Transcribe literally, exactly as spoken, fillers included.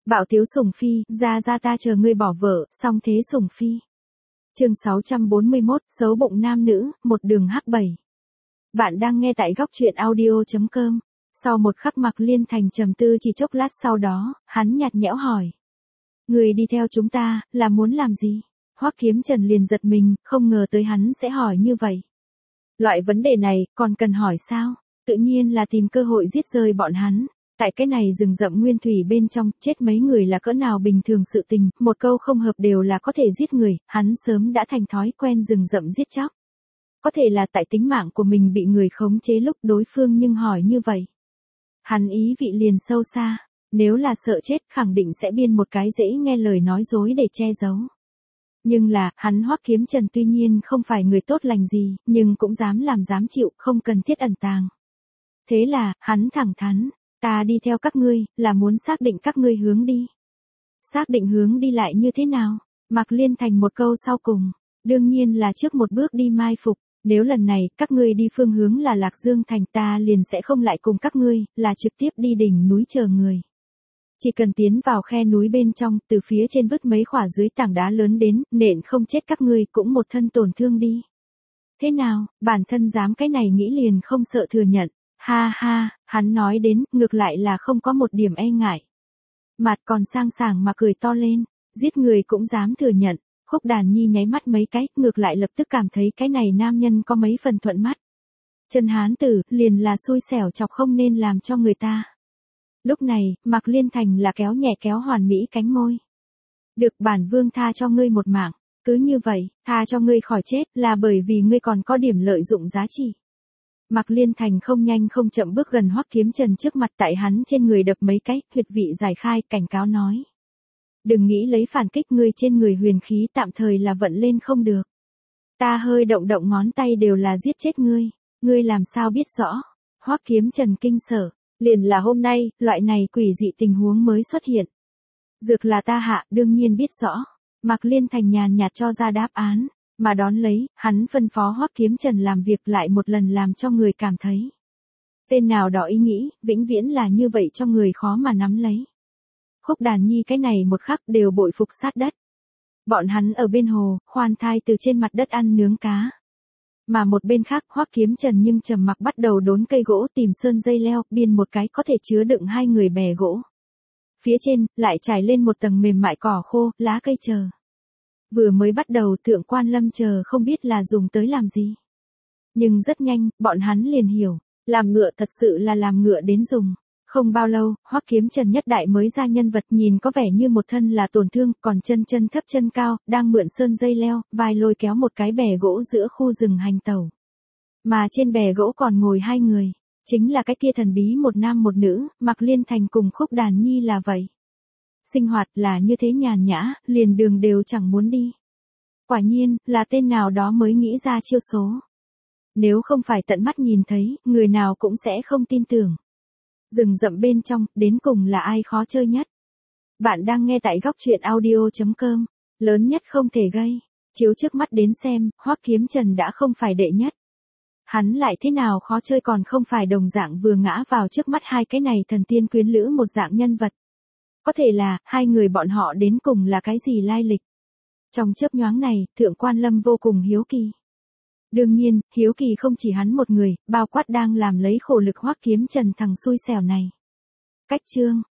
Bạo tiếu sủng phi, ra ra ta chờ ngươi bỏ vợ, xong thế sủng phi. Chương sáu trăm bốn mươi mốt, xấu bụng nam nữ, một đường hắc bảy. Bạn đang nghe tại góc truyện audio chấm com. Sau một khắc Mạc Liên Thành trầm tư chỉ chốc lát sau đó, hắn nhạt nhẽo hỏi. Người đi theo chúng ta, là muốn làm gì? Hoắc Kiếm Trần liền giật mình, không ngờ tới hắn sẽ hỏi như vậy. Loại vấn đề này, còn cần hỏi sao? Tự nhiên là tìm cơ hội giết rơi bọn hắn. Tại cái này rừng rậm nguyên thủy bên trong, chết mấy người là cỡ nào bình thường sự tình, một câu không hợp đều là có thể giết người, hắn sớm đã thành thói quen rừng rậm giết chóc. Có thể là tại tính mạng của mình bị người khống chế lúc đối phương nhưng hỏi như vậy. Hắn ý vị liền sâu xa, nếu là sợ chết khẳng định sẽ biên một cái dễ nghe lời nói dối để che giấu. Nhưng là, hắn Hoắc Kiếm Trần tuy nhiên không phải người tốt lành gì, nhưng cũng dám làm dám chịu, không cần thiết ẩn tàng. Thế là, hắn thẳng thắn, ta đi theo các ngươi, là muốn xác định các ngươi hướng đi. Xác định hướng đi lại như thế nào? Mạc Liên Thành một câu sau cùng, đương nhiên là trước một bước đi mai phục. Nếu lần này, các ngươi đi phương hướng là Lạc Dương Thành ta liền sẽ không lại cùng các ngươi, là trực tiếp đi đỉnh núi chờ người. Chỉ cần tiến vào khe núi bên trong, từ phía trên vứt mấy khỏa dưới tảng đá lớn đến, nện không chết các ngươi cũng một thân tổn thương đi. Thế nào, bản thân dám cái này nghĩ liền không sợ thừa nhận. Ha ha, hắn nói đến, ngược lại là không có một điểm e ngại. Mặt còn sang sảng mà cười to lên, giết người cũng dám thừa nhận. Khúc Đàn Nhi nháy mắt mấy cái, ngược lại lập tức cảm thấy cái này nam nhân có mấy phần thuận mắt. Chân hán tử, liền là xui xẻo chọc không nên làm cho người ta. Lúc này, Mạc Liên Thành là kéo nhẹ kéo hoàn mỹ cánh môi. Được bản vương tha cho ngươi một mạng, cứ như vậy, tha cho ngươi khỏi chết là bởi vì ngươi còn có điểm lợi dụng giá trị. Mạc Liên Thành không nhanh không chậm bước gần Hoắc Kiếm Trần trước mặt tại hắn trên người đập mấy cái, huyệt vị giải khai, cảnh cáo nói. Đừng nghĩ lấy phản kích ngươi trên người huyền khí tạm thời là vận lên không được. Ta hơi động động ngón tay đều là giết chết ngươi, ngươi làm sao biết rõ. Hoắc Kiếm Trần kinh sợ, liền là hôm nay, loại này quỷ dị tình huống mới xuất hiện. Dược là ta hạ, đương nhiên biết rõ. Mạc Liên Thành nhàn nhạt cho ra đáp án, mà đón lấy, hắn phân phó Hoắc Kiếm Trần làm việc lại một lần làm cho người cảm thấy. Tên nào đó ý nghĩ, vĩnh viễn là như vậy cho người khó mà nắm lấy. Khúc Đàn Nhi cái này một khắc đều bội phục sát đất. Bọn hắn ở bên hồ, khoan thai từ trên mặt đất ăn nướng cá. Mà một bên khác Hoắc Kiếm Trần nhưng trầm mặc bắt đầu đốn cây gỗ tìm sơn dây leo, biên một cái có thể chứa đựng hai người bè gỗ. Phía trên, lại trải lên một tầng mềm mại cỏ khô, lá cây chờ. Vừa mới bắt đầu Thượng Quan Lâm chờ không biết là dùng tới làm gì. Nhưng rất nhanh, bọn hắn liền hiểu, làm ngựa thật sự là làm ngựa đến dùng. Không bao lâu, Hoắc Kiếm Trần nhất đại mới ra nhân vật nhìn có vẻ như một thân là tổn thương, còn chân chân thấp chân cao, đang mượn sơn dây leo, vai lôi kéo một cái bè gỗ giữa khu rừng hành tẩu. Mà trên bè gỗ còn ngồi hai người, chính là cái kia thần bí một nam một nữ, Mạc Liên Thành cùng Khúc Đàn Nhi là vậy. Sinh hoạt là như thế nhàn nhã, liền đường đều chẳng muốn đi. Quả nhiên, là tên nào đó mới nghĩ ra chiêu số. Nếu không phải tận mắt nhìn thấy, người nào cũng sẽ không tin tưởng. Rừng rậm bên trong, đến cùng là ai khó chơi nhất? Bạn đang nghe tại góc truyện audio chấm com, lớn nhất không thể gây. Chiếu trước mắt đến xem, Hoắc Kiếm Trần đã không phải đệ nhất. Hắn lại thế nào khó chơi còn không phải đồng dạng vừa ngã vào trước mắt hai cái này thần tiên quyến lữ một dạng nhân vật. Có thể là, hai người bọn họ đến cùng là cái gì lai lịch? Trong chớp nhoáng này, Thượng Quan Lâm vô cùng hiếu kỳ. Đương nhiên, hiếu kỳ không chỉ hắn một người, bao quát đang làm lấy khổ lực Hoắc Kiếm Trần thằng xui xẻo này. Cách chương,